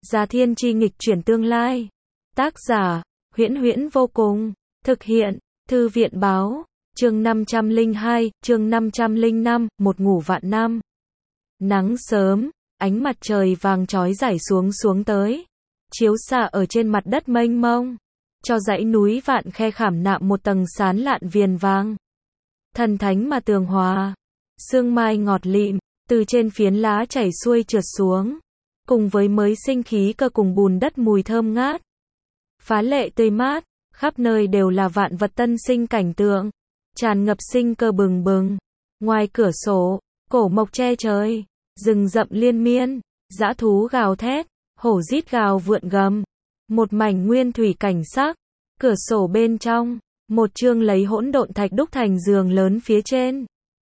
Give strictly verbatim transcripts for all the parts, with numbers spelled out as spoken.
Gia Thiên Chi nghịch chuyển tương lai. Tác giả, Huyễn Huyễn vô cùng. Thực hiện, Thư viện báo. Chương năm trăm lẻ hai, chương năm trăm lẻ năm, một ngủ vạn năm. Nắng sớm, ánh mặt trời vàng chói rải xuống xuống tới, chiếu xạ ở trên mặt đất mênh mông, cho dãy núi vạn khe khảm nạm một tầng sán lạn viền vàng. Thần thánh mà tường hòa, sương mai ngọt lịm, từ trên phiến lá chảy xuôi trượt xuống, cùng với mới sinh khí cơ cùng bùn đất mùi thơm ngát. Phá lệ tươi mát, khắp nơi đều là vạn vật tân sinh cảnh tượng, tràn ngập sinh cơ bừng bừng. Ngoài cửa sổ, cổ mộc che trời, rừng rậm liên miên, dã thú gào thét, hổ rít gào vượn gầm. Một mảnh nguyên thủy cảnh sắc, cửa sổ bên trong, một chương lấy hỗn độn thạch đúc thành giường lớn phía trên.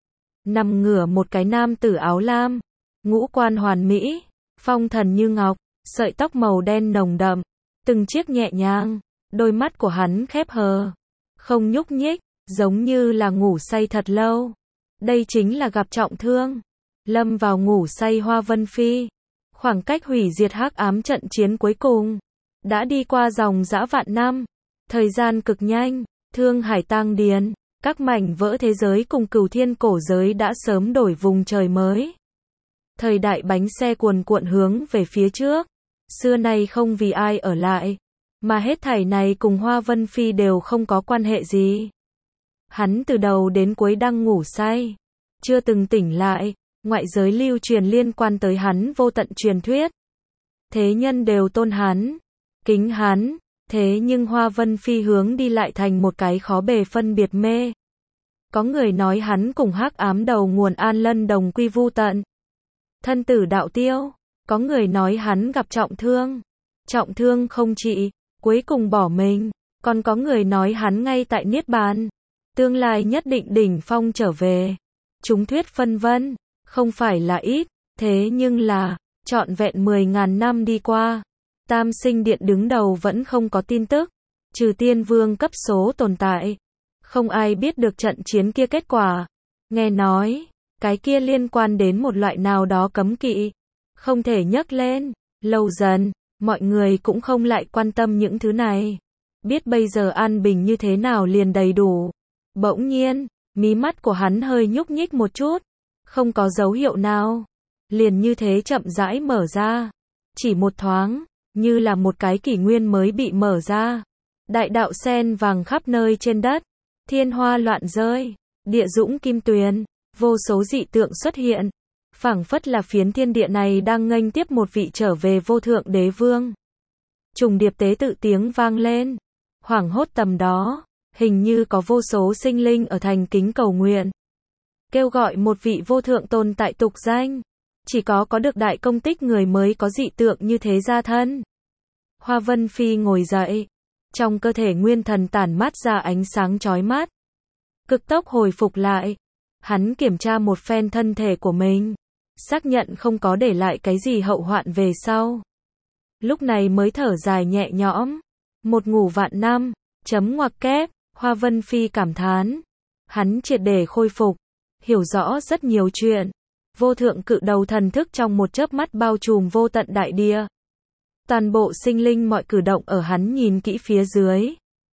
Nằm ngửa một cái nam tử áo lam, ngũ quan hoàn mỹ, phong thần như ngọc, sợi tóc màu đen nồng đậm, từng chiếc nhẹ nhàng, đôi mắt của hắn khép hờ, không nhúc nhích, giống như là ngủ say thật lâu. Đây chính là gặp trọng thương, lâm vào ngủ say Hoa Vân Phi. Khoảng cách hủy diệt hắc ám trận chiến cuối cùng đã đi qua dòng dã vạn năm, thời gian cực nhanh. Thương Hải tang điền, các mảnh vỡ thế giới cùng cửu thiên cổ giới đã sớm đổi vùng trời mới. Thời đại bánh xe cuồn cuộn hướng về phía trước, xưa nay không vì ai ở lại, mà hết thảy này cùng Hoa Vân Phi đều không có quan hệ gì. Hắn từ đầu đến cuối đang ngủ say, chưa từng tỉnh lại. Ngoại giới lưu truyền liên quan tới hắn vô tận truyền thuyết. Thế nhân đều tôn hắn, kính hắn, thế nhưng Hoa Vân Phi hướng đi lại thành một cái khó bề phân biệt mê. Có người nói hắn cùng hắc ám đầu nguồn An Lân đồng quy vu tận, thân tử đạo tiêu. Có người nói hắn gặp trọng thương, trọng thương không trị, cuối cùng bỏ mình. Còn có người nói hắn ngay tại Niết Bàn, tương lai nhất định đỉnh phong trở về. Chúng thuyết phân vân, không phải là ít, thế nhưng là, trọn vẹn mười ngàn năm đi qua, Tam Sinh Điện đứng đầu vẫn không có tin tức, trừ tiên vương cấp số tồn tại. Không ai biết được trận chiến kia kết quả. Nghe nói, cái kia liên quan đến một loại nào đó cấm kỵ, không thể nhắc lên. Lâu dần, mọi người cũng không lại quan tâm những thứ này. Biết bây giờ an bình như thế nào liền đầy đủ. Bỗng nhiên, mí mắt của hắn hơi nhúc nhích một chút. Không có dấu hiệu nào, liền như thế chậm rãi mở ra. Chỉ một thoáng, như là một cái kỷ nguyên mới bị mở ra. Đại đạo sen vàng khắp nơi trên đất, thiên hoa loạn rơi, địa dũng kim tuyền, vô số dị tượng xuất hiện. Phảng phất là phiến thiên địa này đang nghênh tiếp một vị trở về vô thượng đế vương. Trùng điệp tế tự tiếng vang lên, hoảng hốt tầm đó, hình như có vô số sinh linh ở thành kính cầu nguyện, kêu gọi một vị vô thượng tồn tại tục danh. Chỉ có có được đại công tích người mới có dị tượng như thế ra thân. Hoa Vân Phi ngồi dậy, trong cơ thể nguyên thần tản mát ra ánh sáng chói mắt, cực tốc hồi phục lại. Hắn kiểm tra một phen thân thể của mình, xác nhận không có để lại cái gì hậu hoạn về sau. Lúc này mới thở dài nhẹ nhõm. Một ngủ vạn năm, chấm ngoặc kép. Hoa Vân Phi cảm thán. Hắn triệt để khôi phục, hiểu rõ rất nhiều chuyện. Vô thượng cự đầu thần thức trong một chớp mắt bao trùm vô tận đại địa. Toàn bộ sinh linh mọi cử động ở hắn nhìn kỹ phía dưới.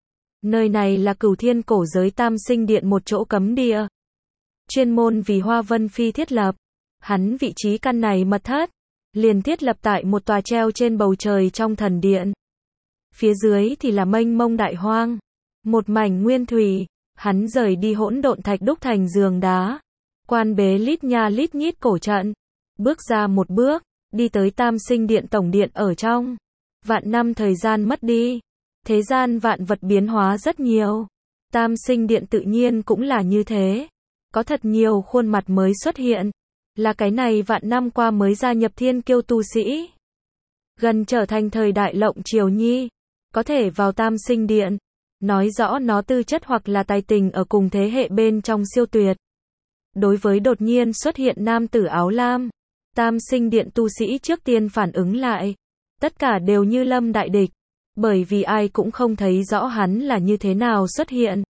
Nơi này là cửu thiên cổ giới Tam Sinh Điện, một chỗ cấm địa, chuyên môn vì Hoa Vân Phi thiết lập. Hắn vị trí căn này mật thất, liền thiết lập tại một tòa treo trên bầu trời trong thần điện. Phía dưới thì là mênh mông đại hoang, một mảnh nguyên thủy. Hắn rời đi hỗn độn thạch đúc thành giường đá, quan bế lít nha lít nhít cổ trận, bước ra một bước, đi tới Tam Sinh Điện tổng điện ở trong. Vạn năm thời gian mất đi, thế gian vạn vật biến hóa rất nhiều. Tam Sinh Điện tự nhiên cũng là như thế, có thật nhiều khuôn mặt mới xuất hiện, là cái này vạn năm qua mới gia nhập thiên kiêu tu sĩ, gần trở thành thời đại lộng triều nhi, có thể vào Tam Sinh Điện, nói rõ nó tư chất hoặc là tài tình ở cùng thế hệ bên trong siêu tuyệt. Đối với đột nhiên xuất hiện nam tử áo lam, Tam Sinh Điện tu sĩ trước tiên phản ứng lại, tất cả đều như lâm đại địch, bởi vì ai cũng không thấy rõ hắn là như thế nào xuất hiện.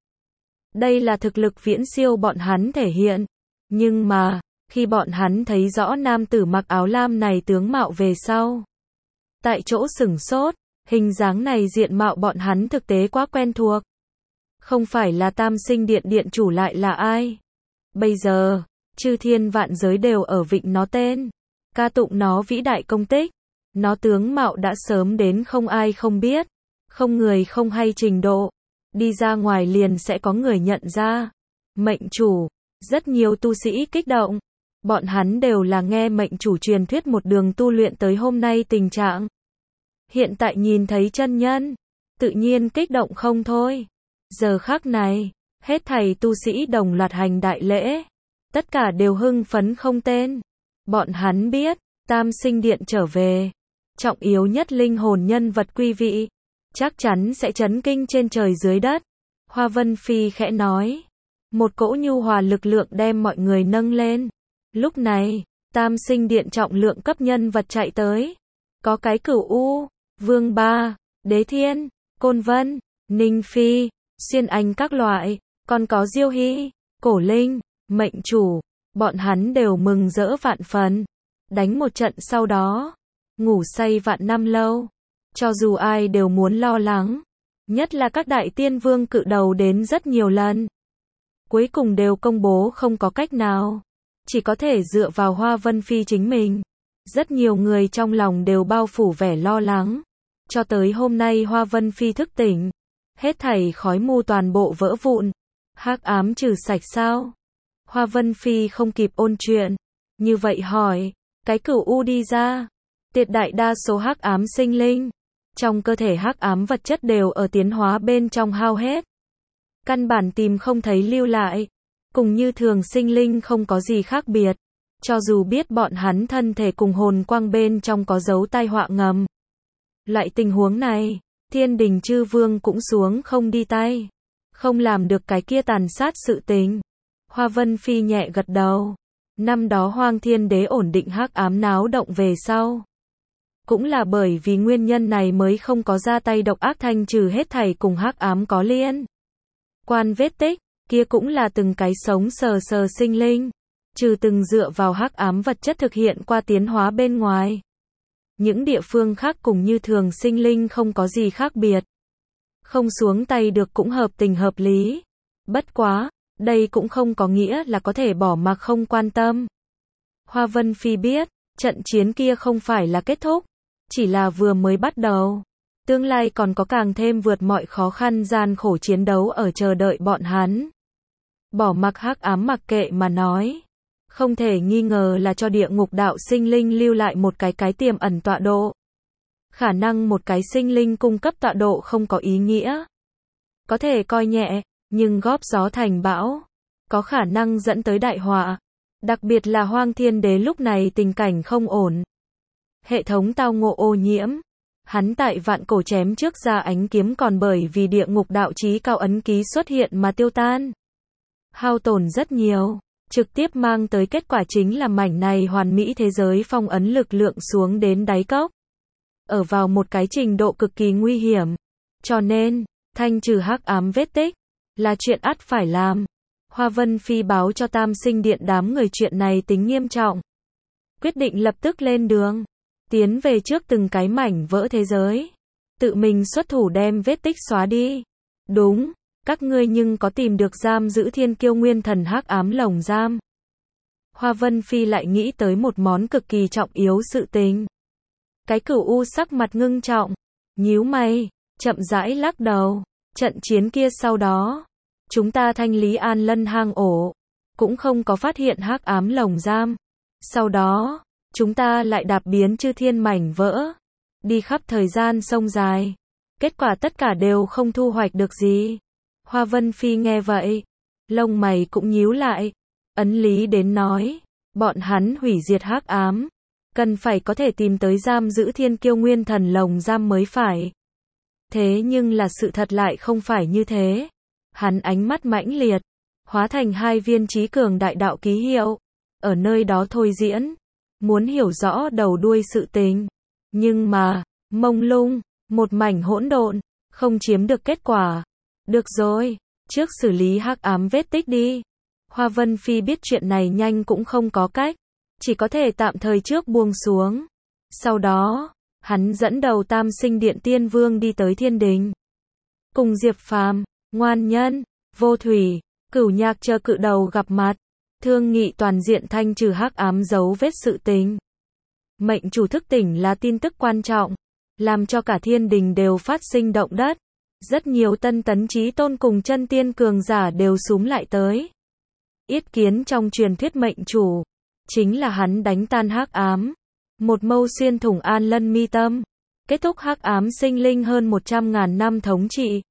Đây là thực lực viễn siêu bọn hắn thể hiện, nhưng mà, khi bọn hắn thấy rõ nam tử mặc áo lam này tướng mạo về sau, tại chỗ sửng sốt, hình dáng này diện mạo bọn hắn thực tế quá quen thuộc. Không phải là Tam Sinh Điện điện chủ lại là ai? Bây giờ, chư thiên vạn giới đều ở vịnh nó tên, ca tụng nó vĩ đại công tích. Nó tướng mạo đã sớm đến không ai không biết, không người không hay trình độ. Đi ra ngoài liền sẽ có người nhận ra. Mệnh chủ, rất nhiều tu sĩ kích động. Bọn hắn đều là nghe mệnh chủ truyền thuyết một đường tu luyện tới hôm nay tình trạng. Hiện tại nhìn thấy chân nhân, tự nhiên kích động không thôi. Giờ khắc này, hết thảy tu sĩ đồng loạt hành đại lễ. Tất cả đều hưng phấn không tên. Bọn hắn biết, Tam Sinh Điện trở về. Trọng yếu nhất linh hồn nhân vật quý vị. Chắc chắn sẽ chấn kinh trên trời dưới đất. Hoa Vân Phi khẽ nói. Một cỗ nhu hòa lực lượng đem mọi người nâng lên. Lúc này, Tam Sinh Điện trọng lượng cấp nhân vật chạy tới. Có cái Cửu U, Vương Ba, Đế Thiên, Côn Vân, Ninh Phi, Xuyên Anh các loại, còn có Diêu Hy, Cổ Linh, mệnh chủ. Bọn hắn đều mừng rỡ vạn phần. Đánh một trận sau đó, ngủ say vạn năm lâu. Cho dù ai đều muốn lo lắng. Nhất là các đại tiên vương cự đầu đến rất nhiều lần. Cuối cùng đều công bố không có cách nào. Chỉ có thể dựa vào Hoa Vân Phi chính mình. Rất nhiều người trong lòng đều bao phủ vẻ lo lắng. Cho tới hôm nay Hoa Vân Phi thức tỉnh. Hết thảy khói mù toàn bộ vỡ vụn. Hắc ám trừ sạch sao? Hoa Vân Phi không kịp ôn chuyện. Như vậy hỏi, cái Cửu U đi ra. Tuyệt đại đa số hắc ám sinh linh. Trong cơ thể hắc ám vật chất đều ở tiến hóa bên trong hao hết. Căn bản tìm không thấy lưu lại. Cùng như thường sinh linh không có gì khác biệt. Cho dù biết bọn hắn thân thể cùng hồn quang bên trong có dấu tai họa ngầm. Loại tình huống này, Thiên Đình chư vương cũng xuống không đi tay. Không làm được cái kia tàn sát sự tình. Hoa Vân Phi nhẹ gật đầu. Năm đó Hoang Thiên Đế ổn định hắc ám náo động về sau. Cũng là bởi vì nguyên nhân này mới không có ra tay độc ác thanh trừ hết thảy cùng hắc ám có liên. Quan vết tích, kia cũng là từng cái sống sờ sờ sinh linh. Trừ từng dựa vào hắc ám vật chất thực hiện qua tiến hóa bên ngoài. Những địa phương khác cùng như thường sinh linh không có gì khác biệt. Không xuống tay được cũng hợp tình hợp lý. Bất quá, đây cũng không có nghĩa là có thể bỏ mặc không quan tâm. Hoa Vân Phi biết, trận chiến kia không phải là kết thúc. Chỉ là vừa mới bắt đầu. Tương lai còn có càng thêm vượt mọi khó khăn gian khổ chiến đấu ở chờ đợi bọn hắn. Bỏ mặc hắc ám mặc kệ mà nói. Không thể nghi ngờ là cho địa ngục đạo sinh linh lưu lại một cái cái tiềm ẩn tọa độ. Khả năng một cái sinh linh cung cấp tọa độ không có ý nghĩa. Có thể coi nhẹ, nhưng góp gió thành bão. Có khả năng dẫn tới đại họa. Đặc biệt là Hoang Thiên Đế lúc này tình cảnh không ổn. Hệ thống tao ngộ ô nhiễm. Hắn tại vạn cổ chém trước ra ánh kiếm còn bởi vì địa ngục đạo chí cao ấn ký xuất hiện mà tiêu tan. Hao tổn rất nhiều. Trực tiếp mang tới kết quả chính là mảnh này hoàn mỹ thế giới phong ấn lực lượng xuống đến đáy cốc. Ở vào một cái trình độ cực kỳ nguy hiểm. Cho nên, thanh trừ hắc ám vết tích, là chuyện ắt phải làm. Hoa Vân Phi báo cho Tam Sinh Điện đám người chuyện này tính nghiêm trọng. Quyết định lập tức lên đường. Tiến về trước từng cái mảnh vỡ thế giới. Tự mình xuất thủ đem vết tích xóa đi. Đúng. Các ngươi nhưng có tìm được giam giữ thiên kiêu nguyên thần hắc ám lồng giam. Hoa Vân Phi lại nghĩ tới một món cực kỳ trọng yếu sự tình. Cái Cửu U sắc mặt ngưng trọng. Nhíu mày. Chậm rãi lắc đầu. Trận chiến kia sau đó. Chúng ta thanh lý An Lân hang ổ. Cũng không có phát hiện hắc ám lồng giam. Sau đó. Chúng ta lại đạp biến chư thiên mảnh vỡ. Đi khắp thời gian sông dài. Kết quả tất cả đều không thu hoạch được gì. Hoa Vân Phi nghe vậy. Lông mày cũng nhíu lại. Ấn lý đến nói. Bọn hắn hủy diệt hắc ám. Cần phải có thể tìm tới giam giữ thiên kiêu nguyên thần lồng giam mới phải. Thế nhưng là sự thật lại không phải như thế. Hắn ánh mắt mãnh liệt. Hóa thành hai viên trí cường đại đạo ký hiệu. Ở nơi đó thôi diễn. Muốn hiểu rõ đầu đuôi sự tình. Nhưng mà, mông lung, một mảnh hỗn độn, không chiếm được kết quả. Được rồi, trước xử lý hắc ám vết tích đi. Hoa Vân Phi biết chuyện này nhanh cũng không có cách. Chỉ có thể tạm thời trước buông xuống. Sau đó, hắn dẫn đầu Tam Sinh Điện Tiên Vương đi tới thiên đình. Cùng Diệp Phàm, Ngoan Nhân, Vô Thủy, Cửu Nhạc chờ cự đầu gặp mặt, thương nghị toàn diện thanh trừ hắc ám dấu vết sự tình. Mệnh chủ thức tỉnh là tin tức quan trọng, làm cho cả thiên đình đều phát sinh động đất. Rất nhiều tân tấn chí tôn cùng chân tiên cường giả đều xúm lại tới. Yết Kiến trong truyền thuyết mệnh chủ, chính là hắn đánh tan hắc ám, một mâu xuyên thủng An Lân mi tâm, kết thúc hắc ám sinh linh hơn một trăm ngàn năm thống trị.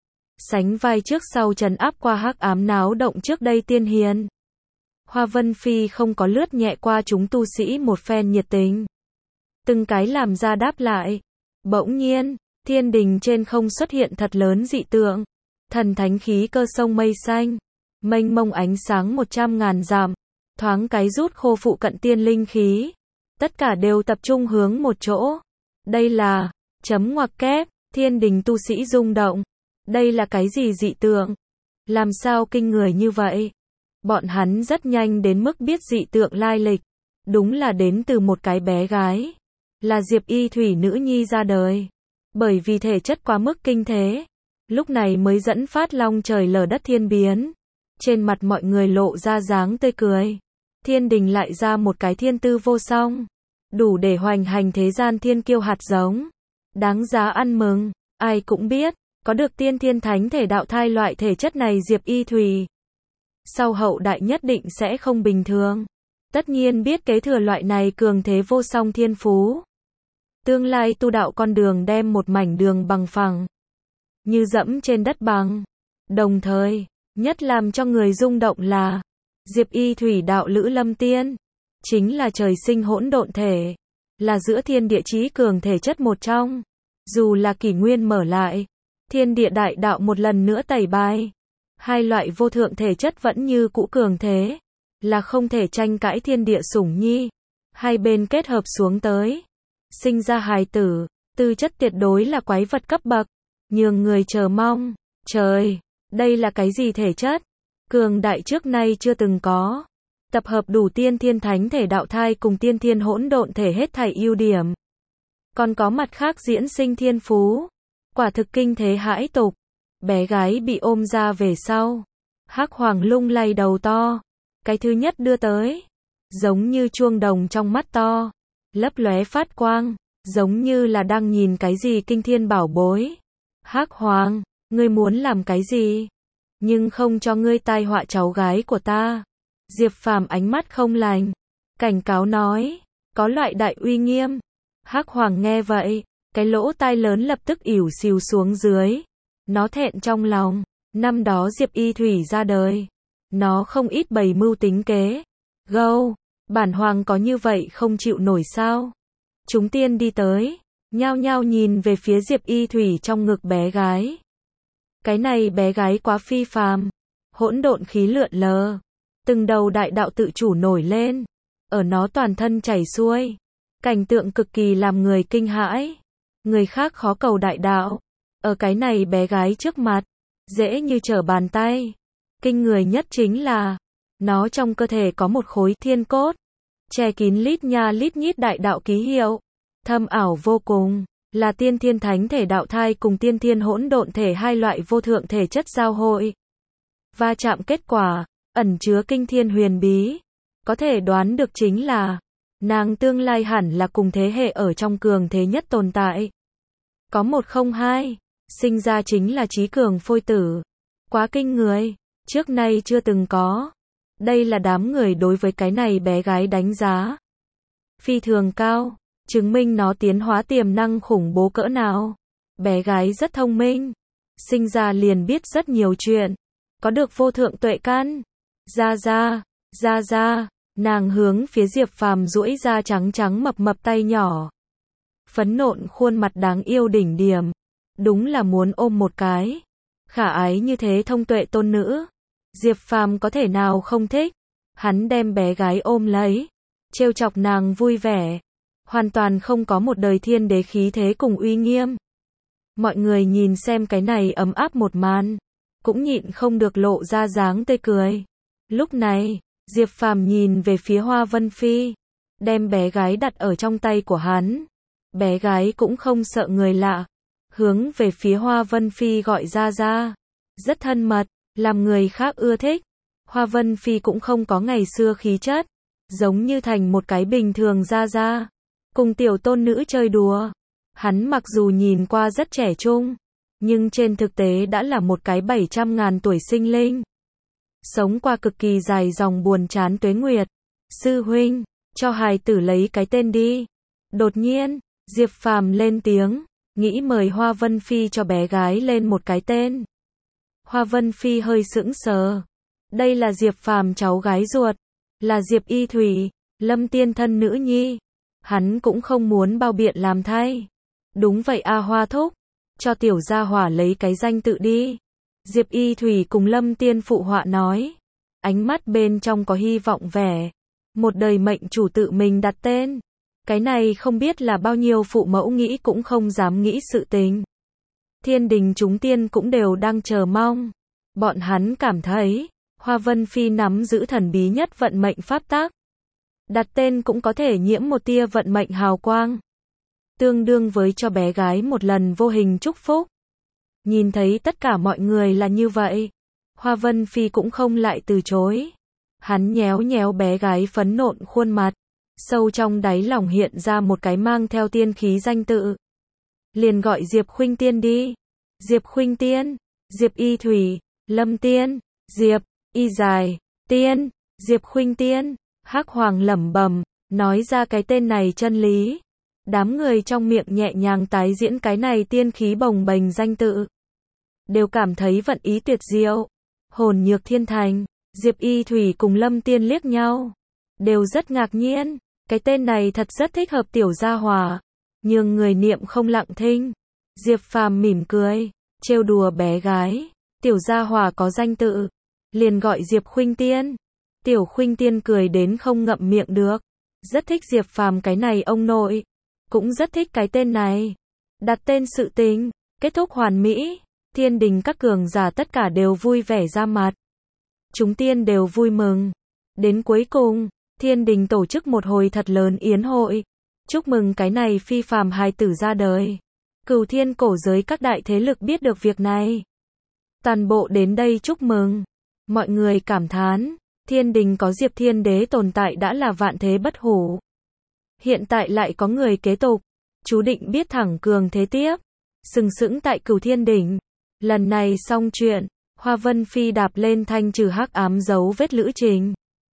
Sánh vai trước sau trấn áp qua hắc ám náo động trước đây tiên hiền. Hoa Vân Phi không có lướt nhẹ qua chúng tu sĩ một phen nhiệt tình. Từng cái làm ra đáp lại. Bỗng nhiên, thiên đình trên không xuất hiện thật lớn dị tượng. Thần thánh khí cơ sông mây xanh, mênh mông ánh sáng một trăm ngàn dặm, thoáng cái rút khô phụ cận tiên linh khí. Tất cả đều tập trung hướng một chỗ. Đây là, chấm ngoặc kép, thiên đình tu sĩ rung động. Đây là cái gì dị tượng? Làm sao kinh người như vậy? Bọn hắn rất nhanh đến mức biết dị tượng lai lịch. Đúng là đến từ một cái bé gái. Là Diệp Y Thủy nữ nhi ra đời. Bởi vì thể chất quá mức kinh thế. Lúc này mới dẫn phát long trời lở đất thiên biến. Trên mặt mọi người lộ ra dáng tươi cười. Thiên đình lại ra một cái thiên tư vô song. Đủ để hoành hành thế gian thiên kiêu hạt giống. Đáng giá ăn mừng. Ai cũng biết, có được tiên thiên thánh thể đạo thai loại thể chất này Diệp Y Thủy. Sau hậu đại nhất định sẽ không bình thường. Tất nhiên biết kế thừa loại này cường thế vô song thiên phú. Tương lai tu đạo con đường đem một mảnh đường bằng phẳng. Như dẫm trên đất bằng. Đồng thời, nhất làm cho người rung động là Diệp Y Thủy đạo lữ lâm tiên. Chính là trời sinh hỗn độn thể. Là giữa thiên địa chí cường thể chất một trong. Dù là kỷ nguyên mở lại, thiên địa đại đạo một lần nữa tẩy bài. Hai loại vô thượng thể chất vẫn như cũ cường thế. Là không thể tranh cãi thiên địa sủng nhi. Hai bên kết hợp xuống tới. Sinh ra hài tử, tư chất tuyệt đối là quái vật cấp bậc. Nhường người chờ mong. Trời, đây là cái gì thể chất? Cường đại trước nay chưa từng có. Tập hợp đủ tiên thiên thánh thể đạo thai cùng tiên thiên hỗn độn thể hết thảy ưu điểm. Còn có mặt khác diễn sinh thiên phú. Quả thực kinh thế hãi tục. Bé gái bị ôm ra về sau. Hắc Hoàng lung lay đầu to. Cái thứ nhất đưa tới. Giống như chuông đồng trong mắt to. Lấp lóe phát quang. Giống như là đang nhìn cái gì kinh thiên bảo bối. Hắc Hoàng, ngươi muốn làm cái gì? Nhưng không cho ngươi tai họa cháu gái của ta. Diệp Phàm ánh mắt không lành. Cảnh cáo nói. Có loại đại uy nghiêm. Hắc Hoàng nghe vậy. Cái lỗ tai lớn lập tức ỉu xìu xuống dưới. Nó thẹn trong lòng. Năm đó Diệp Y Thủy ra đời. Nó không ít bày mưu tính kế. Gâu, bản hoàng có như vậy không chịu nổi sao? Chúng tiên đi tới. Nhao nhao nhìn về phía Diệp Y Thủy trong ngực bé gái. Cái này bé gái quá phi phàm. Hỗn độn khí lượn lờ. Từng đầu đại đạo tự chủ nổi lên. Ở nó toàn thân chảy xuôi. Cảnh tượng cực kỳ làm người kinh hãi. Người khác khó cầu đại đạo. Ở cái này bé gái trước mặt. Dễ như trở bàn tay. Kinh người nhất chính là. Nó trong cơ thể có một khối thiên cốt. Che kín lít nha lít nhít đại đạo ký hiệu. Thâm ảo vô cùng. Là tiên thiên thánh thể đạo thai cùng tiên thiên hỗn độn thể hai loại vô thượng thể chất giao hội. Va chạm kết quả. Ẩn chứa kinh thiên huyền bí. Có thể đoán được chính là. Nàng tương lai hẳn là cùng thế hệ ở trong cường thế nhất tồn tại. Có một không hai. Sinh ra chính là trí cường phôi tử. Quá kinh người. Trước nay chưa từng có. Đây là đám người đối với cái này bé gái đánh giá. Phi thường cao. Chứng minh nó tiến hóa tiềm năng khủng bố cỡ nào. Bé gái rất thông minh. Sinh ra liền biết rất nhiều chuyện. Có được vô thượng tuệ căn. Ra ra, ra ra. Nàng hướng phía Diệp Phàm duỗi ra trắng trắng mập mập tay nhỏ. Phấn nộn khuôn mặt đáng yêu đỉnh điểm. Đúng là muốn ôm một cái. Khả ái như thế thông tuệ tôn nữ. Diệp Phàm có thể nào không thích. Hắn đem bé gái ôm lấy. Trêu chọc nàng vui vẻ. Hoàn toàn không có một đời thiên đế khí thế cùng uy nghiêm. Mọi người nhìn xem cái này ấm áp một màn. Cũng nhịn không được lộ ra dáng tươi cười. Lúc này, Diệp Phàm nhìn về phía Hoa Vân Phi. Đem bé gái đặt ở trong tay của hắn. Bé gái cũng không sợ người lạ, hướng về phía Hoa Vân Phi gọi ra ra. Rất thân mật, làm người khác ưa thích. Hoa Vân Phi cũng không có ngày xưa khí chất, giống như thành một cái bình thường ra ra. Cùng tiểu tôn nữ chơi đùa. Hắn mặc dù nhìn qua rất trẻ trung, nhưng trên thực tế đã là một cái bảy trăm ngàn tuổi sinh linh. Sống qua cực kỳ dài dòng buồn chán tuế nguyệt. Sư huynh, cho hài tử lấy cái tên đi. Đột nhiên, Diệp Phàm lên tiếng, nghĩ mời Hoa Vân Phi cho bé gái lên một cái tên. Hoa Vân Phi hơi sững sờ. Đây là Diệp Phàm cháu gái ruột, là Diệp Y Thủy, Lâm Tiên thân nữ nhi. Hắn cũng không muốn bao biện làm thay. Đúng vậy a Hoa thúc, cho tiểu gia hỏa lấy cái danh tự đi. Diệp Y Thủy cùng Lâm Tiên phụ họa nói. Ánh mắt bên trong có hy vọng vẻ. Một đời mệnh chủ tự mình đặt tên. Cái này không biết là bao nhiêu phụ mẫu nghĩ cũng không dám nghĩ sự tình. Thiên đình chúng tiên cũng đều đang chờ mong. Bọn hắn cảm thấy, Hoa Vân Phi nắm giữ thần bí nhất vận mệnh pháp tắc. Đặt tên cũng có thể nhiễm một tia vận mệnh hào quang. Tương đương với cho bé gái một lần vô hình chúc phúc. Nhìn thấy tất cả mọi người là như vậy, Hoa Vân Phi cũng không lại từ chối. Hắn nhéo nhéo bé gái phấn nộn khuôn mặt, sâu trong đáy lòng hiện ra một cái mang theo tiên khí danh tự. Liền gọi Diệp Khuynh Tiên đi. Diệp Khuynh Tiên, Diệp Y Thủy, Lâm Tiên, Diệp, Y dài, Tiên, Diệp Khuynh Tiên. Hắc Hoàng lẩm bẩm, nói ra cái tên này chân lý. Đám người trong miệng nhẹ nhàng tái diễn cái này tiên khí bồng bềnh danh tự. Đều cảm thấy vận ý tuyệt diệu. Hồn Nhược Thiên Thành, Diệp Y Thủy cùng Lâm Tiên liếc nhau. Đều rất ngạc nhiên, cái tên này thật rất thích hợp tiểu gia hỏa. Nhưng người niệm không lặng thinh. Diệp Phàm mỉm cười, trêu đùa bé gái. Tiểu gia hỏa có danh tự, liền gọi Diệp Khuynh Tiên. Tiểu Khuynh Tiên cười đến không ngậm miệng được. Rất thích Diệp Phàm cái này ông nội. Cũng rất thích cái tên này. Đặt tên sự tình, kết thúc hoàn mỹ. Thiên đình các cường giả tất cả đều vui vẻ ra mặt. Chúng tiên đều vui mừng. Đến cuối cùng, thiên đình tổ chức một hồi thật lớn yến hội. Chúc mừng cái này phi phàm hài tử ra đời. Cửu thiên cổ giới các đại thế lực biết được việc này. Toàn bộ đến đây chúc mừng. Mọi người cảm thán, thiên đình có Diệp Thiên Đế tồn tại đã là vạn thế bất hủ. Hiện tại lại có người kế tục, chú định biết thẳng cường thế tiếp. Sừng sững tại Cửu Thiên đỉnh. Lần này xong chuyện, Hoa Vân Phi đạp lên thanh trừ hắc ám dấu vết lữ trình.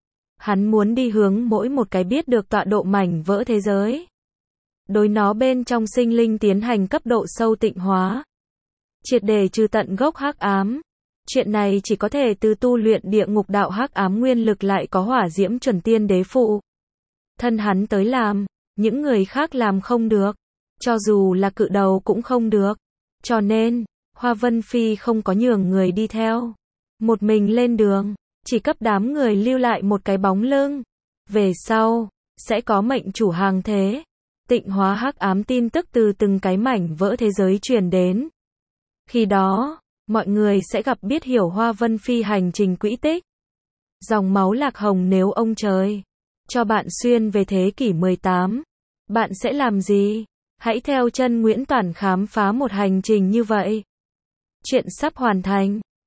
Hắn muốn đi hướng mỗi một cái biết được tọa độ mảnh vỡ thế giới. Đối nó bên trong sinh linh tiến hành cấp độ sâu tịnh hóa. Triệt để trừ tận gốc hắc ám. Chuyện này chỉ có thể từ tu luyện địa ngục đạo hắc ám nguyên lực lại có hỏa diễm chuẩn tiên đế phụ. Thân hắn tới làm, những người khác làm không được. Cho dù là cự đầu cũng không được. Cho nên, Hoa Vân Phi không có nhường người đi theo. Một mình lên đường, chỉ cấp đám người lưu lại một cái bóng lưng. Về sau, sẽ có mệnh chủ hàng thế. Tịnh hóa hắc ám tin tức từ từng cái mảnh vỡ thế giới truyền đến. Khi đó, mọi người sẽ gặp biết hiểu Hoa Vân Phi hành trình quỹ tích. Dòng máu lạc hồng nếu ông trời cho bạn xuyên về thế kỷ mười tám, bạn sẽ làm gì? Hãy theo chân Nguyễn Toản khám phá một hành trình như vậy. Chuyện sắp hoàn thành.